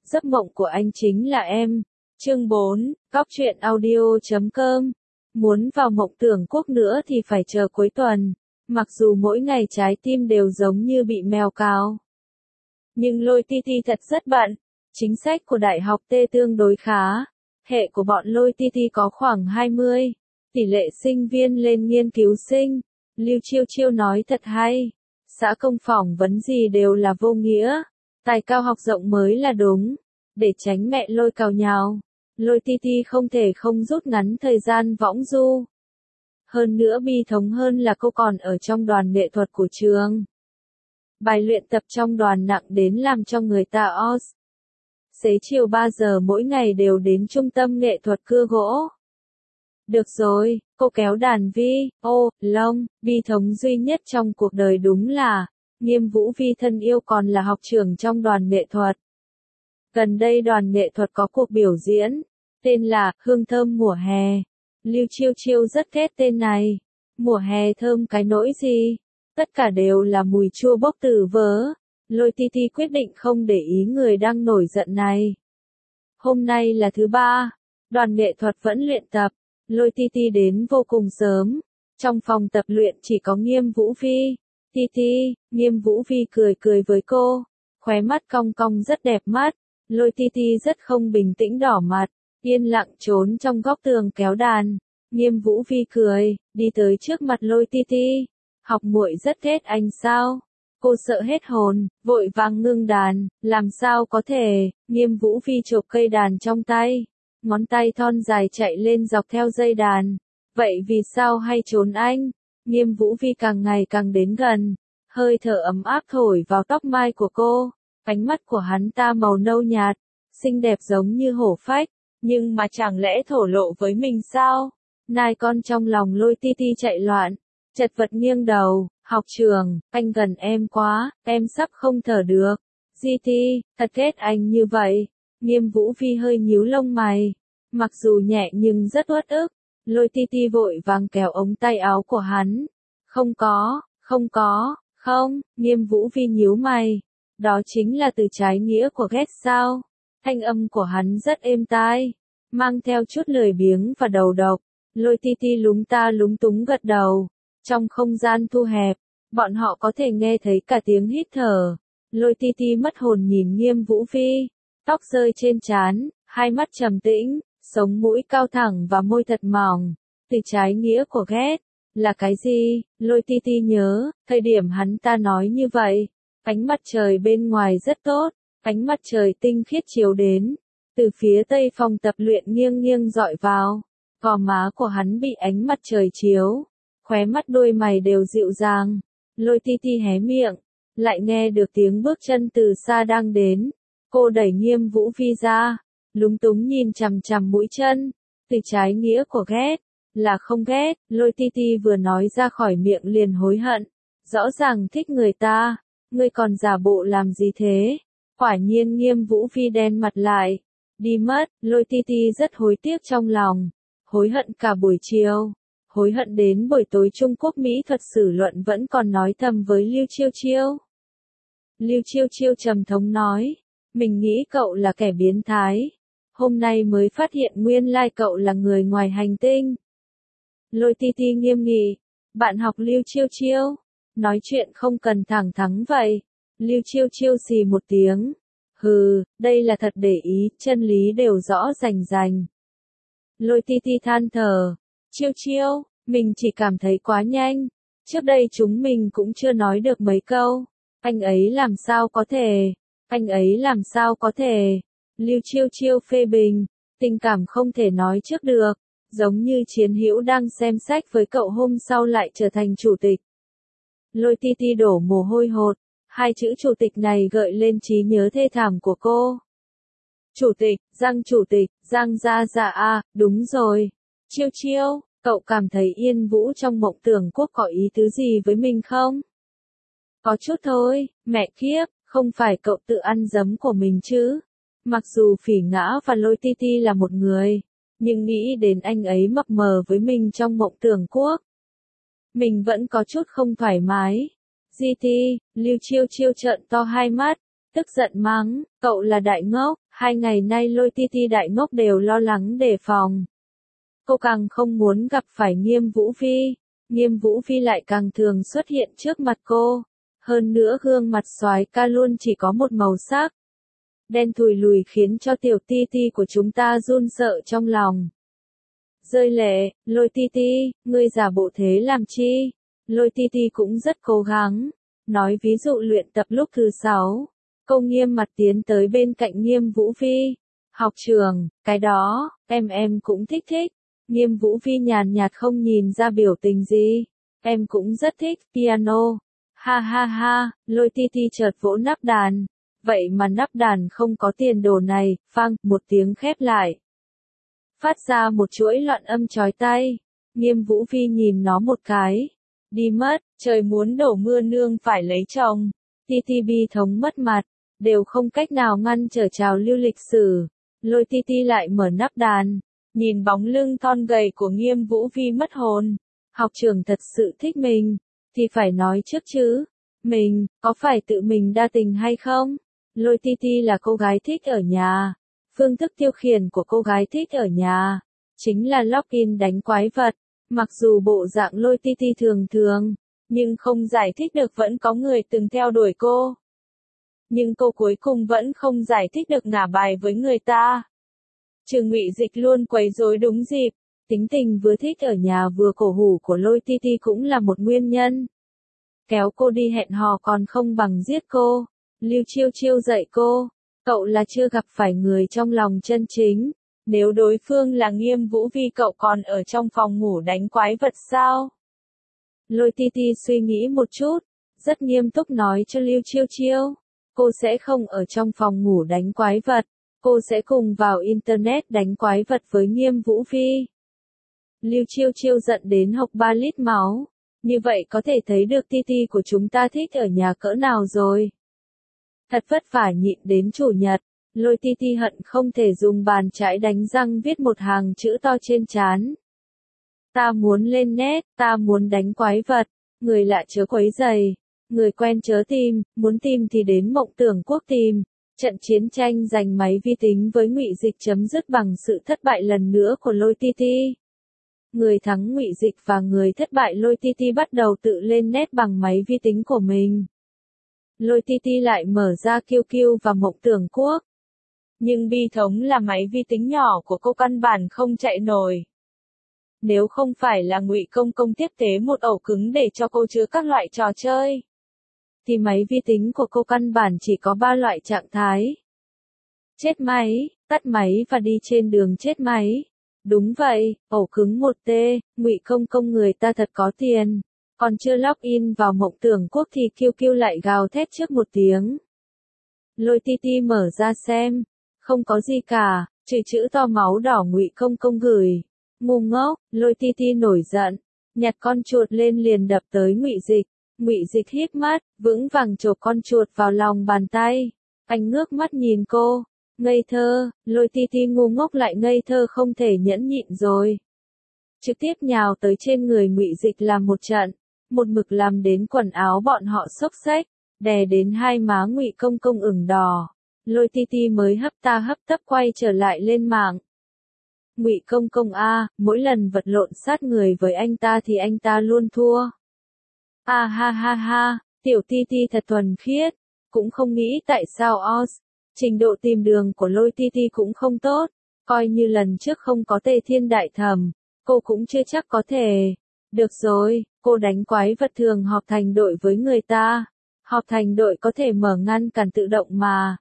Giấc mộng của anh chính là em. Chương 4, Cóc truyện audio.com. Muốn vào mộng tưởng quốc nữa thì phải chờ cuối tuần. Mặc dù mỗi ngày trái tim đều giống như bị mèo cào. Nhưng Lôi Titi thật rất bận. Chính sách của đại học T tương đối khá. Hệ của bọn Lôi Titi có khoảng 20. Tỷ lệ sinh viên lên nghiên cứu sinh. Lưu Chiêu Chiêu nói thật hay. Xã công phỏng vấn gì đều là vô nghĩa. Tài cao học rộng mới là đúng. Để tránh mẹ Lôi cào nhào, Lôi Titi không thể không rút ngắn thời gian võng du. Hơn nữa bi thống hơn là cô còn ở trong đoàn nghệ thuật của trường. Bài luyện tập trong đoàn nặng đến làm cho người ta os. Xế chiều 3 giờ mỗi ngày đều đến trung tâm nghệ thuật cưa gỗ. Được rồi, cô kéo đàn vi, lông, bi thống duy nhất trong cuộc đời đúng là, Nghiêm Vũ Vi thân yêu còn là học trưởng trong đoàn nghệ thuật. Gần đây đoàn nghệ thuật có cuộc biểu diễn, tên là Hương Thơm Mùa Hè. Lưu Chiêu Chiêu rất ghét tên này. Mùa hè thơm cái nỗi gì? Tất cả đều là mùi chua bốc từ vớ. Lôi Titi quyết định không để ý người đang nổi giận này. Hôm nay là thứ ba, đoàn nghệ thuật vẫn luyện tập. Lôi Titi đến vô cùng sớm. Trong phòng tập luyện chỉ có Nghiêm Vũ Vi. Titi, Nghiêm Vũ Vi cười cười với cô. Khóe mắt cong cong rất đẹp mắt. Lôi Titi rất không bình tĩnh đỏ mặt. Yên lặng trốn trong góc tường kéo đàn. Nghiêm Vũ Vi cười, đi tới trước mặt Lôi Titi. Học muội rất ghét anh sao? Cô sợ hết hồn, vội vàng ngưng đàn, làm sao có thể? Nghiêm Vũ Vi chộp cây đàn trong tay. Ngón tay thon dài chạy lên dọc theo dây đàn. Vậy vì sao hay trốn anh? Nghiêm Vũ Vi càng ngày càng đến gần. Hơi thở ấm áp thổi vào tóc mai của cô. Ánh mắt của hắn ta màu nâu nhạt, xinh đẹp giống như hổ phách. Nhưng mà chẳng lẽ thổ lộ với mình sao? Nai con trong lòng Lôi Titi chạy loạn, chật vật nghiêng đầu. Học trường, anh gần em quá, em sắp không thở được. Ti, thật ghét anh như vậy. Nghiêm Vũ Vi hơi nhíu lông mày. Mặc dù nhẹ nhưng rất uất ức. Lôi Titi vội vàng kéo ống tay áo của hắn. Không có, không, Nghiêm Vũ Vi nhíu mày. Đó chính là từ trái nghĩa của ghét sao? Thanh âm của hắn rất êm tai, mang theo chút lười biếng và đầu độc. Lôi Titi lúng ta lúng túng gật đầu. Trong không gian thu hẹp, bọn họ có thể nghe thấy cả tiếng hít thở. Lôi Titi mất hồn nhìn Nghiêm Vũ Vi, tóc rơi trên trán, hai mắt trầm tĩnh, sống mũi cao thẳng và môi thật mỏng. Từ trái nghĩa của ghét là cái gì? Lôi Titi nhớ, thời điểm hắn ta nói như vậy, ánh mặt trời bên ngoài rất tốt, ánh mặt trời tinh khiết chiếu đến, từ phía tây phòng tập luyện nghiêng nghiêng dọi vào, gò má của hắn bị ánh mặt trời chiếu, khóe mắt đôi mày đều dịu dàng. Lôi Titi hé miệng, lại nghe được tiếng bước chân từ xa đang đến. Cô đẩy Nghiêm Vũ Vi ra, lúng túng nhìn chằm chằm mũi chân. Từ trái nghĩa của ghét là không ghét. Lôi Titi vừa nói ra khỏi miệng liền hối hận. Rõ ràng thích người ta, ngươi còn giả bộ làm gì thế? Quả nhiên Nghiêm Vũ Vi đen mặt lại, đi mất. Lôi Titi rất hối tiếc trong lòng, hối hận cả buổi chiều, hối hận đến buổi tối Trung Quốc Mỹ thuật sử luận vẫn còn nói thầm với Lưu Chiêu Chiêu. Lưu Chiêu Chiêu trầm thống nói, mình nghĩ cậu là kẻ biến thái, hôm nay mới phát hiện nguyên lai cậu là người ngoài hành tinh. Lôi Titi nghiêm nghị, bạn học Lưu Chiêu Chiêu, nói chuyện không cần thẳng thắn vậy. Lưu Chiêu Chiêu xì một tiếng. Hừ, đây là thật để ý, chân lý đều rõ rành rành. Lôi Titi than thở. Chiêu Chiêu, mình chỉ cảm thấy quá nhanh. Trước đây chúng mình cũng chưa nói được mấy câu. Anh ấy làm sao có thể? Anh ấy làm sao có thể? Lưu Chiêu Chiêu phê bình. Tình cảm không thể nói trước được. Giống như Chiến Hữu đang xem sách với cậu hôm sau lại trở thành chủ tịch. Lôi Titi đổ mồ hôi hột. Hai chữ chủ tịch này gợi lên trí nhớ thê thảm của cô. Chủ tịch, Giang Gia Dạ à, đúng rồi. Chiêu Chiêu, cậu cảm thấy Yên Vũ trong mộng tưởng quốc có ý tứ gì với mình không? Có chút thôi, mẹ kiếp, không phải cậu tự ăn giấm của mình chứ. Mặc dù Phỉ Ngã và Lôi Titi là một người, nhưng nghĩ đến anh ấy mập mờ với mình trong mộng tưởng quốc, mình vẫn có chút không thoải mái. Ti, Lưu Chiêu Chiêu trợn to hai mắt, tức giận mắng, cậu là đại ngốc, 2 ngày nay Lôi Ti đại ngốc đều lo lắng đề phòng. Cô càng không muốn gặp phải Nghiêm Vũ Phi, Nghiêm Vũ Phi lại càng thường xuất hiện trước mặt cô. Hơn nữa gương mặt soái ca luôn chỉ có một màu sắc. Đen thùi lùi khiến cho tiểu Ti của chúng ta run sợ trong lòng. Rơi lệ, Lôi Ti, ngươi giả bộ thế làm chi? Lôi Ti cũng rất cố gắng. Nói ví dụ luyện tập lúc thứ 6. Cô nghiêm mặt tiến tới bên cạnh Nghiêm Vũ Phi. Học trường, cái đó, em cũng thích. Nghiêm Vũ Phi nhàn nhạt không nhìn ra biểu tình gì. Em cũng rất thích piano. Ha ha ha, Lôi Ti chợt vỗ nắp đàn. Vậy mà nắp đàn không có tiền đồ này, phang, một tiếng khép lại. Phát ra một chuỗi loạn âm chói tai. Nghiêm Vũ Phi nhìn nó một cái. Đi mất, trời muốn đổ mưa nương phải lấy chồng. Ti bi thống mất mặt, đều không cách nào ngăn trở trào lưu lịch sử. Lôi Ti lại mở nắp đàn. Nhìn bóng lưng thon gầy của Nghiêm Vũ Phi mất hồn. Học trưởng thật sự thích mình, thì phải nói trước chứ. Mình, có phải tự mình đa tình hay không? Lôi Ti là cô gái thích ở nhà. Phương thức tiêu khiển của cô gái thích ở nhà chính là login đánh quái vật. Mặc dù bộ dạng Lôi Ti thường, nhưng không giải thích được vẫn có người từng theo đuổi cô. Nhưng cô cuối cùng vẫn không giải thích được ngả bài với người ta. Trừ Ngụy Dịch luôn quấy rối đúng dịp, tính tình vừa thích ở nhà vừa cổ hủ của Lôi Ti cũng là một nguyên nhân. Kéo cô đi hẹn hò còn không bằng giết cô. Lưu Chiêu dạy cô, cậu là chưa gặp phải người trong lòng chân chính. Nếu đối phương là Nghiêm Vũ Phi cậu còn ở trong phòng ngủ đánh quái vật sao? Lôi Ti suy nghĩ một chút, rất nghiêm túc nói cho Lưu Chiêu, cô sẽ không ở trong phòng ngủ đánh quái vật, cô sẽ cùng vào Internet đánh quái vật với Nghiêm Vũ Phi. Lưu Chiêu giận đến hộc 3 lít máu, như vậy có thể thấy được Ti của chúng ta thích ở nhà cỡ nào rồi. Thật vất vả nhịn đến chủ nhật, Lôi Ti hận không thể dùng bàn chải đánh răng viết một hàng chữ to trên trán. Ta muốn lên nét, ta muốn đánh quái vật, người lạ chớ quấy rầy, người quen chớ tìm, muốn tìm thì đến Mộng Tưởng Quốc tìm. Trận chiến tranh giành máy vi tính với Ngụy Dịch chấm dứt bằng sự thất bại lần nữa của Lôi Ti. Người thắng Ngụy Dịch và người thất bại Lôi Ti bắt đầu tự lên nét bằng máy vi tính của mình. Lôi Ti lại mở ra QQ và Mộng Tưởng Quốc. Nhưng bi thống là máy vi tính nhỏ của cô căn bản không chạy nổi. Nếu không phải là Ngụy Công tiếp tế một ổ cứng để cho cô chứa các loại trò chơi, thì máy vi tính của cô căn bản chỉ có 3 loại trạng thái. Chết máy, tắt máy và đi trên đường chết máy. Đúng vậy, ổ cứng 1T, Ngụy Công người ta thật có tiền. Còn chưa login vào Mộng Tưởng Quốc thì QQ lại gào thét trước một tiếng. Lôi Ti mở ra xem, không có gì cả, trừ chữ to máu đỏ Ngụy Công gửi. Ngu ngốc, Lôi Ti nổi giận, nhặt con chuột lên liền đập tới Ngụy Dịch. Ngụy Dịch híp mắt, vững vàng chộp con chuột vào lòng bàn tay. Anh ngước mắt nhìn cô, ngây thơ, Lôi Ti ngu ngốc lại ngây thơ không thể nhẫn nhịn rồi. Trực tiếp nhào tới trên người Ngụy Dịch làm một trận, một mực làm đến quần áo bọn họ xốc xếch, đè đến hai má Ngụy Công ửng đỏ. Lôi Ti mới hấp tấp quay trở lại lên mạng. Ngụy Công a, mỗi lần vật lộn sát người với anh ta thì anh ta luôn thua. Ha ha, tiểu Ti thật thuần khiết, cũng không nghĩ tại sao trình độ tìm đường của Lôi Ti cũng không tốt, coi như lần trước không có Tề Thiên Đại Thẩm, cô cũng chưa chắc có thể. Được rồi, cô đánh quái vật thường họp thành đội với người ta. Họp thành đội có thể mở ngăn cản tự động mà.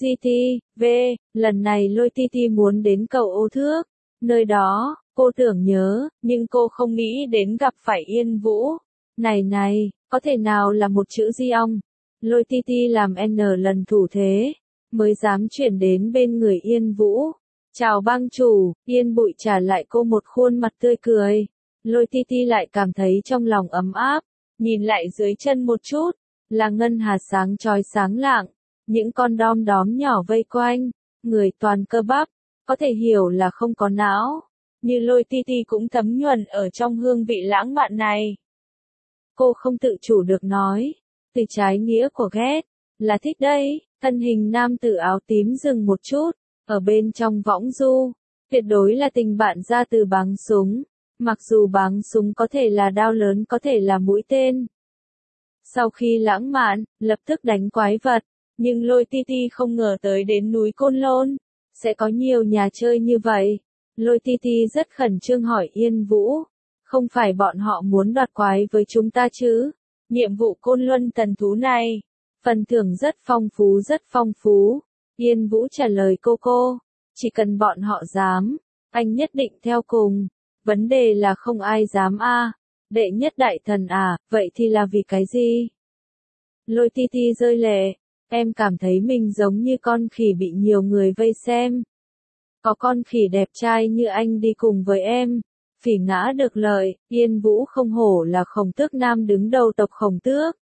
Lần này Lôi Ti muốn đến cầu Ô Thước. Nơi đó, cô tưởng nhớ, nhưng cô không nghĩ đến gặp phải Yên Vũ. Này, có thể nào là một chữ di ong? Lôi Ti làm N lần thủ thế, mới dám chuyển đến bên người Yên Vũ. Chào bang chủ, Yên Bụi trả lại cô một khuôn mặt tươi cười. Lôi Ti lại cảm thấy trong lòng ấm áp, nhìn lại dưới chân một chút, là ngân hà sáng chói sáng lạng, những con đom đóm nhỏ vây quanh, người toàn cơ bắp, có thể hiểu là không có não, như Lôi Ti cũng thấm nhuần ở trong hương vị lãng mạn này. Cô không tự chủ được nói, từ trái nghĩa của ghét, Là thích đấy, thân hình nam tử áo tím dừng một chút, ở bên trong võng du, tuyệt đối là tình bạn ra từ báng súng, mặc dù báng súng có thể là đao lớn có thể là mũi tên. Sau khi lãng mạn, lập tức đánh quái vật, nhưng Lôi Ti Ti không ngờ tới đến núi Côn Lôn, sẽ có nhiều nhà chơi như vậy. Lôi Ti Ti rất khẩn trương hỏi Yên Vũ, không phải bọn họ muốn đoạt quái với chúng ta chứ? Nhiệm vụ Côn Luân Tần Thú này, phần thưởng rất phong phú rất phong phú. Yên Vũ trả lời cô, chỉ cần bọn họ dám, anh nhất định theo cùng. Vấn đề là không ai dám a. Đệ nhất đại thần à, vậy thì là vì cái gì? Lôi Ti Ti rơi lệ, em cảm thấy mình giống như con khỉ bị nhiều người vây xem. Có con khỉ đẹp trai như anh đi cùng với em, Phỉ Ngã được lợi, Yên Vũ không hổ là Khổng Tước Nam đứng đầu tộc Khổng Tước.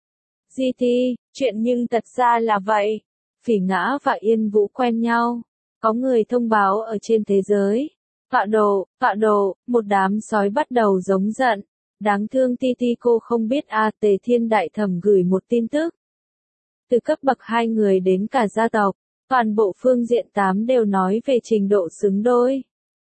GT, chuyện nhưng thật ra là vậy. Phỉ Ngã và Yên Vũ quen nhau. Có người thông báo ở trên thế giới. Tọa độ, một đám sói bắt đầu giống giận. Đáng thương Ti Ti cô không biết Tề Thiên Đại Thẩm gửi một tin tức. Từ cấp bậc 2 người đến cả gia tộc, toàn bộ phương diện 8 đều nói về trình độ xứng đôi.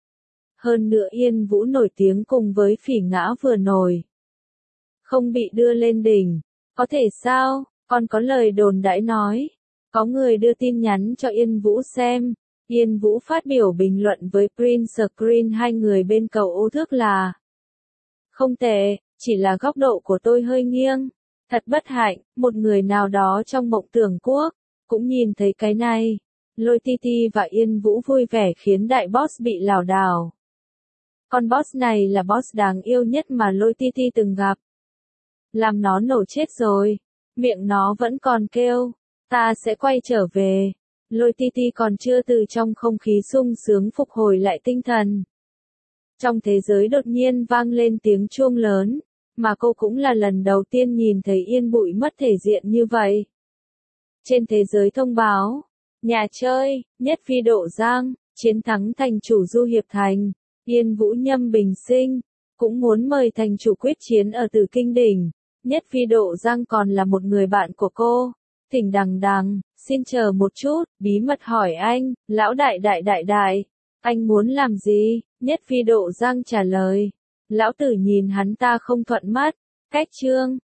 Hơn nữa Yên Vũ nổi tiếng cùng với Phỉ Ngã vừa nổi. Không bị đưa lên đỉnh. Có thể sao, còn có lời đồn đãi nói. Có người đưa tin nhắn cho Yên Vũ xem. Yên Vũ phát biểu bình luận với Prince Screen hai người bên cầu ô thước là không tệ, chỉ là góc độ của tôi hơi nghiêng. Thật bất hạnh, một người nào đó trong mộng tưởng quốc, cũng nhìn thấy cái này. Lôi Ti Ti và Yên Vũ vui vẻ khiến đại boss bị lảo đảo. Con boss này là boss đáng yêu nhất mà Lôi Ti Ti từng gặp. Làm nó nổ chết rồi. Miệng nó vẫn còn kêu, ta sẽ quay trở về. Lôi Ti Ti còn chưa từ trong không khí sung sướng phục hồi lại tinh thần. Trong thế giới đột nhiên vang lên tiếng chuông lớn, mà cô cũng là lần đầu tiên nhìn thấy Yên Bụi mất thể diện như vậy. Trên thế giới thông báo, nhà chơi, Nhất Phi Độ Giang, chiến thắng thành chủ Du Hiệp Thành, Yên Vũ Nhâm Bình Sinh, cũng muốn mời thành chủ quyết chiến ở Tử Kinh Đỉnh. Nhất Phi Độ Giang còn là một người bạn của cô. Thỉnh đằng, xin chờ một chút, bí mật hỏi anh, lão đại, anh muốn làm gì? Nhất Phi Độ Giang trả lời. Lão tử nhìn hắn ta không thuận mắt. Cách chương.